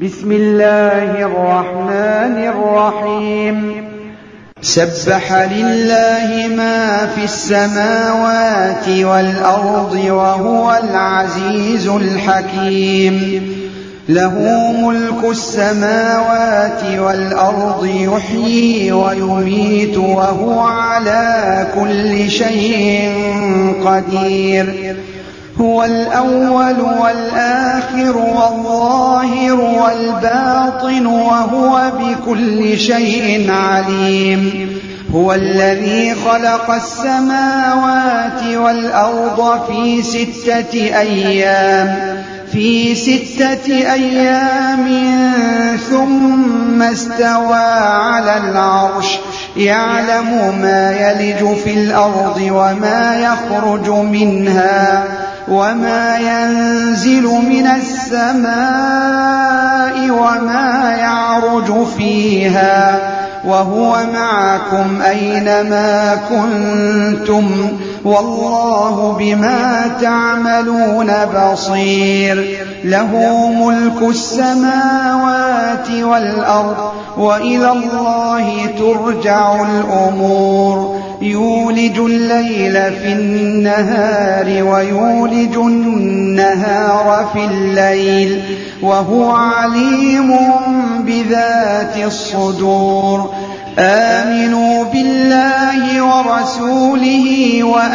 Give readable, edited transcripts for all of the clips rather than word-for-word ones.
بسم الله الرحمن الرحيم سبح لله ما في السماوات والأرض وهو العزيز الحكيم له ملك السماوات والأرض يحيي ويميت وهو على كل شيء قدير هو الأول والآخر والظاهر والباطن وهو بكل شيء عليم هو الذي خلق السماوات والأرض في 6 أيام ثم استوى على العرش يعلم ما يلج في الأرض وما يخرج منها وما ينزل من السماء وما يعرج فيها وهو معكم أينما كنتم والله بما تعملون بصير له ملك السماوات والأرض وإلى الله ترجع الأمور يولج الليل في النهار ويولج النهار في الليل وهو عليم بذات الصدور آمنوا بالله ورسوله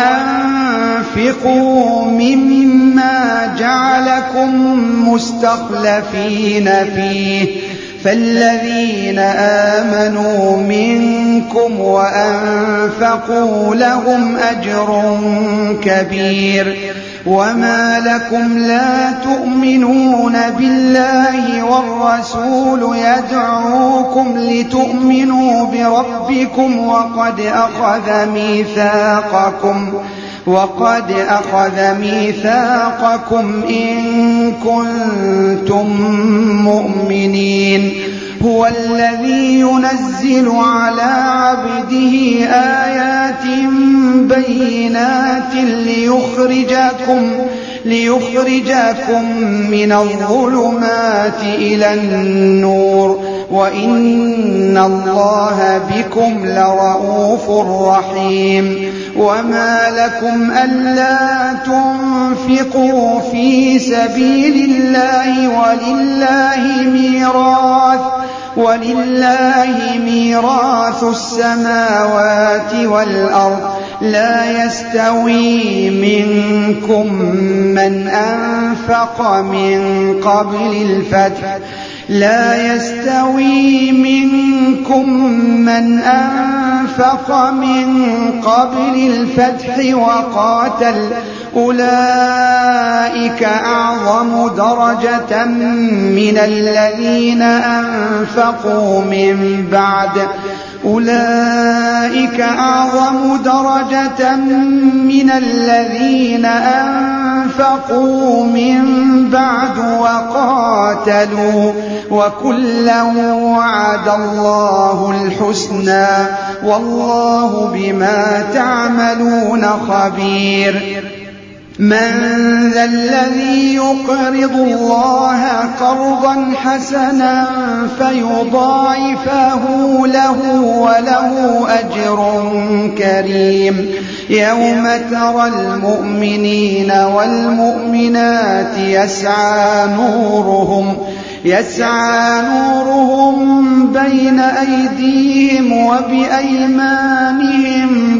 وأنفقوا مما جعلكم مستخلفين فيه فالذين آمنوا منكم وأنفقوا لهم أجر كبير وما لكم لا تؤمنون بالله والرسول يدعوكم لتؤمنوا بربكم وقد أخذ ميثاقكم إن كنتم مؤمنين هو الذي ينزل على عبده آيات بينات ليخرجكم من الظلمات إلى النور وإن الله بكم لرءوف رحيم وما لكم ألا تنفقوا في سبيل الله ولله ميراث السماوات والأرض لا يستوي منكم من أنفق من قبل الفتح وقاتل أولئك أعظم درجة من الذين أنفقوا من بعد وقاتلوا وكلا وعد الله الحسنى والله بما تعملون خبير من ذا الذي يقرض الله قرضا حسنا فيضاعفه له وله أجر كريم يوم ترى المؤمنين والمؤمنات يسعى نورهم بين أيديهم وبأيمانهم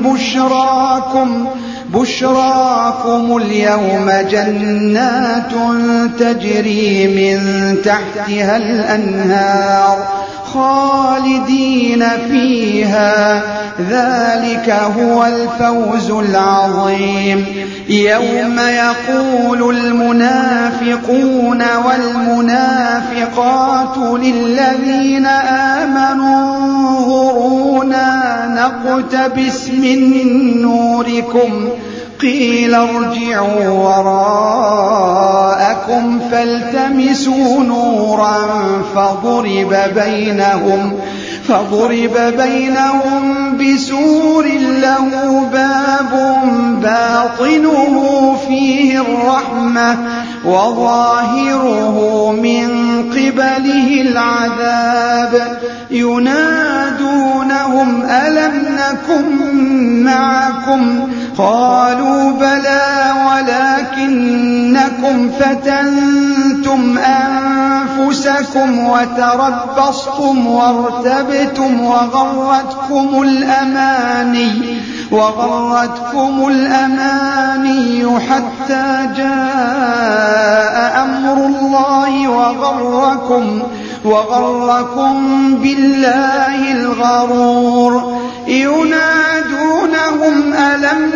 بشراكم اليوم جنات تجري من تحتها الأنهار خالدين فيها ذلك هو الفوز العظيم يوم يقول المنافقون والمنافقات للذين آمنوا انظرونا نقتبس من نوركم قيل ارجعوا وراءكم فالتمسوا نورا فضرب بينهم بسور له باب باطنه فيه الرحمة وظاهره من قبله العذاب ينادونهم ألم نكن معكم قالوا بلى ولكنكم فتنتم أنفسكم وتربصتم وارتبتم وغرتكم الأماني حتى جاء أمر الله وغركم بالله الغرور ينادونهم ألم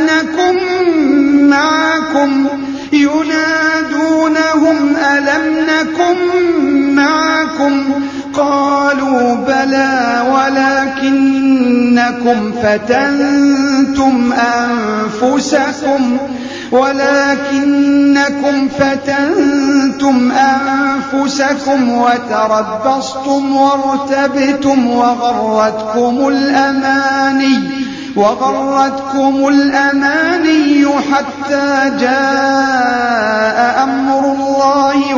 نكن معكم قالوا بلى ولكنكم فتنتم أنفسكم وتربصتم وارتبتم وغرتكم الأماني حتى جاء أمر الله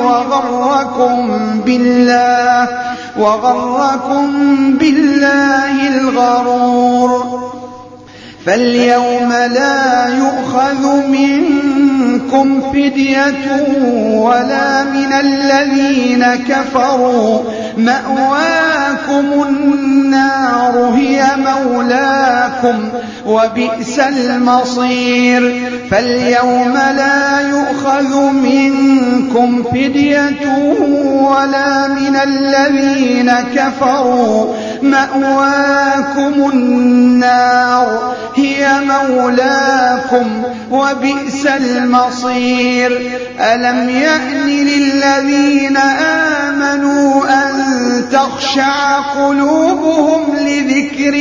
وغركم بالله الغرور فاليوم لا يؤخذ منكم فدية ولا من الذين كفروا مأواكم النار هي مولاكم وبئس المصير فاليوم لا يؤخذ منكم فدية ولا من الذين كفروا مأواكم النار هي مولاكم وبئس المصير ألم يأن للذين آمنوا أن تخشع قلوبهم لذكر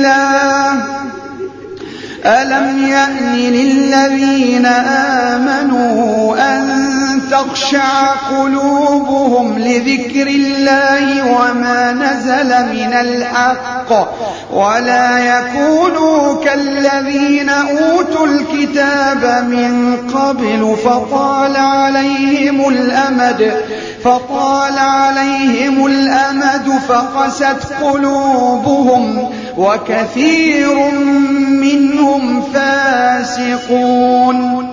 الله وما نزل من الحق ولا يكونوا كالذين أوتوا الكتاب من قبل فطال عليهم الأمد فقست قلوبهم وكثير منهم فاسقون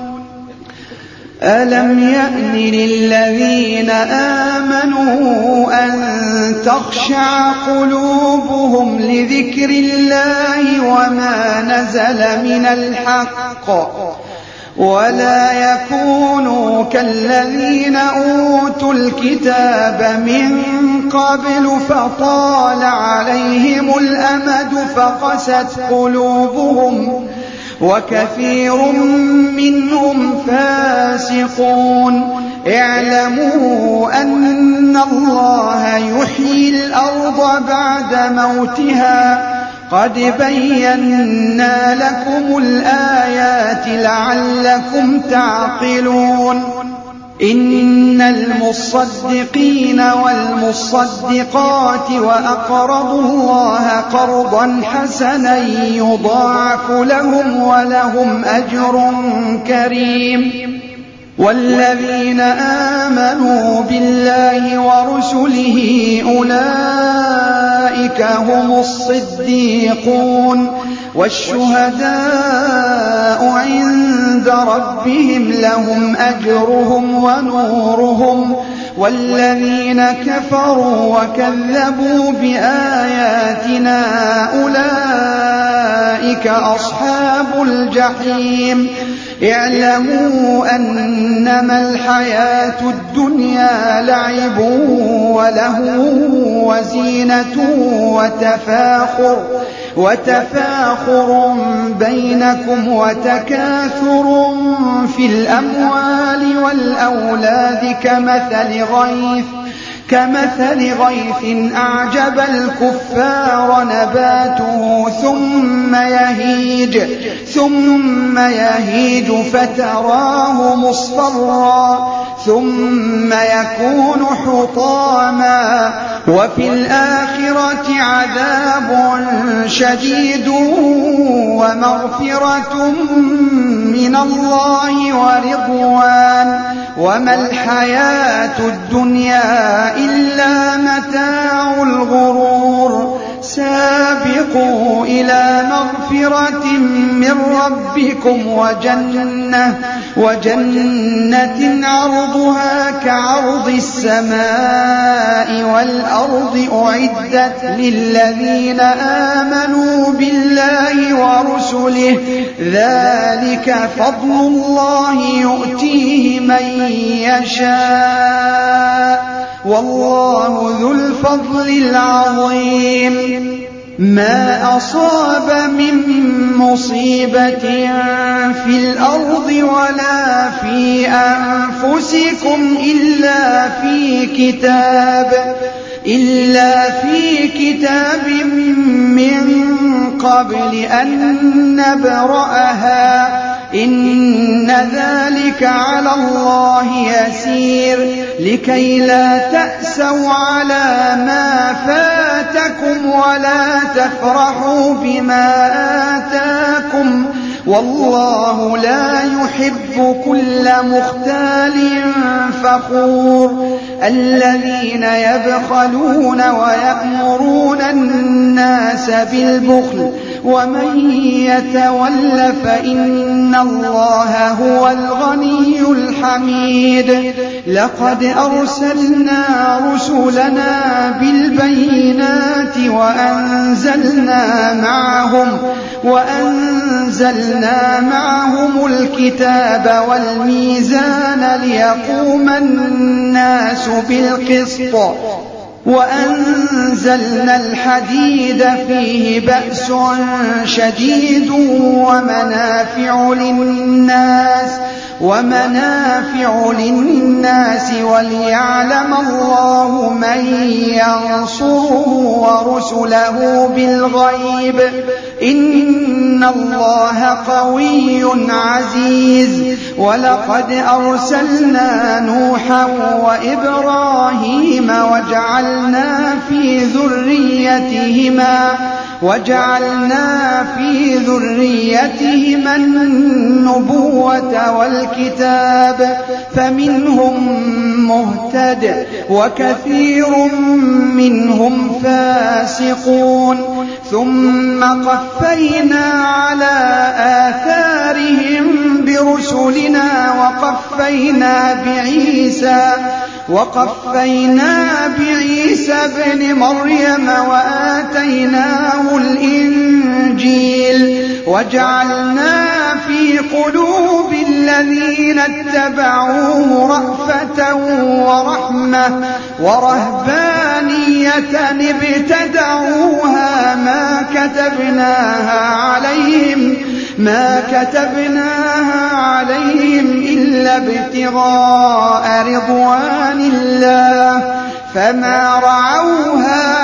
ألم يأن للذين آمنوا أن تخشع قلوبهم لذكر الله وما نزل من الحق ولا يكونوا كالذين أوتوا الكتاب من قبل فطال عليهم الأمد فقست قلوبهم وكثير منهم فاسقون اعلموا أن الله يحيي الأرض بعد موتها قد بينا لكم الآيات لعلكم تعقلون إن المصدقين والمصدقات وأقرضوا الله قرضا حسنا يضاعف لهم ولهم أجر كريم والذين آمنوا بالله ورسله أولئك هم الصديقون والشهداء عند ربهم لهم أجرهم ونورهم والذين كفروا وكذبوا بآياتنا أولئك أصحاب الجحيم اعلموا أنما الحياة الدنيا لعب ولهو وزينة وتفاخر بينكم وتكاثر في الأموال والأولاد كمثل غيث أعجب الكفار نباته ثم يهيج فتراه مصفرا ثم يكون حطاما وفي الآخرة عذاب شديد ومغفرة من الله ورضوان وما الحياة الدنيا إلا متاع الغرور سابقوا إلى مغفرة من ربكم وجنة عرضها كعرض السماء والأرض أعدت للذين آمنوا بالله ورسله ذلك فضل الله يؤتيه من يشاء والله ذو الفضل العظيم ما أصاب من مصيبة في الأرض ولا في أنفسكم إلا في كتاب من قبل أن نبرأها إن ذلك على الله يسير لكي لا تأسوا على ما فاتكم ولا تفرحوا بما آتاكم والله لا يحب كل مختال فخور الذين يبخلون ويأمرون الناس بالبخل ومن يتول فإن الله هو الغني الحميد لقد أرسلنا رسلنا بالبينات وأنزلنا معهم الكتاب والميزان ليقوم الناس بالقسط وأنزلنا الحديد فيه بأس شديد ومنافع للناس وليعلم الله من ينصره ورسله بالغيب إن الله قوي عزيز ولقد أرسلنا نوحا وإبراهيم وجعلنا في ذريتهما النبوة والكتاب فمنهم مهتد وكثير منهم فاسقون ثم قفينا على آثارهم برسلنا وقفينا بعيسى ابن مريم وآتيناه الإنجيل وجعلنا في قلوب الذين اتبعوه رأفة ورحمة ورهبانية ابتدعوها ما كتبناها عليهم إلا ابتغاء رضوان الله فما رعوها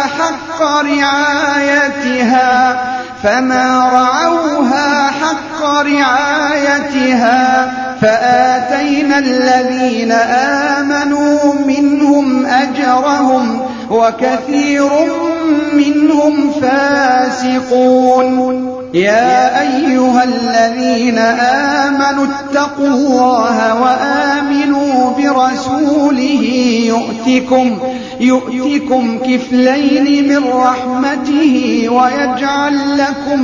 حق رعايتها فآتينا الذين آمنوا منهم أجرهم وكثير منهم فاسقون يا أيها الذين آمنوا اتقوا الله وآمنوا برسوله يؤتكم كفلين من رحمته ويجعل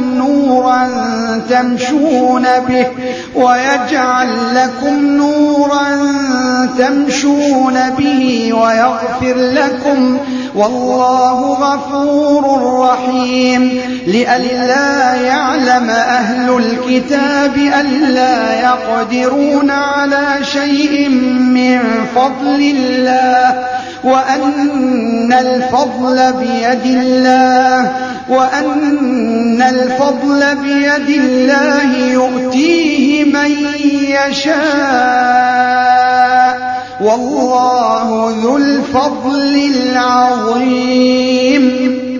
لكم نورا تمشون به ويغفر لكم والله غفور رحيم لئلا يعلم أهل الكتاب ألا يقدرون على شيء من فضل الله وأن الفضل بيد الله يؤتيه من يشاء والله ذو الفضل العظيم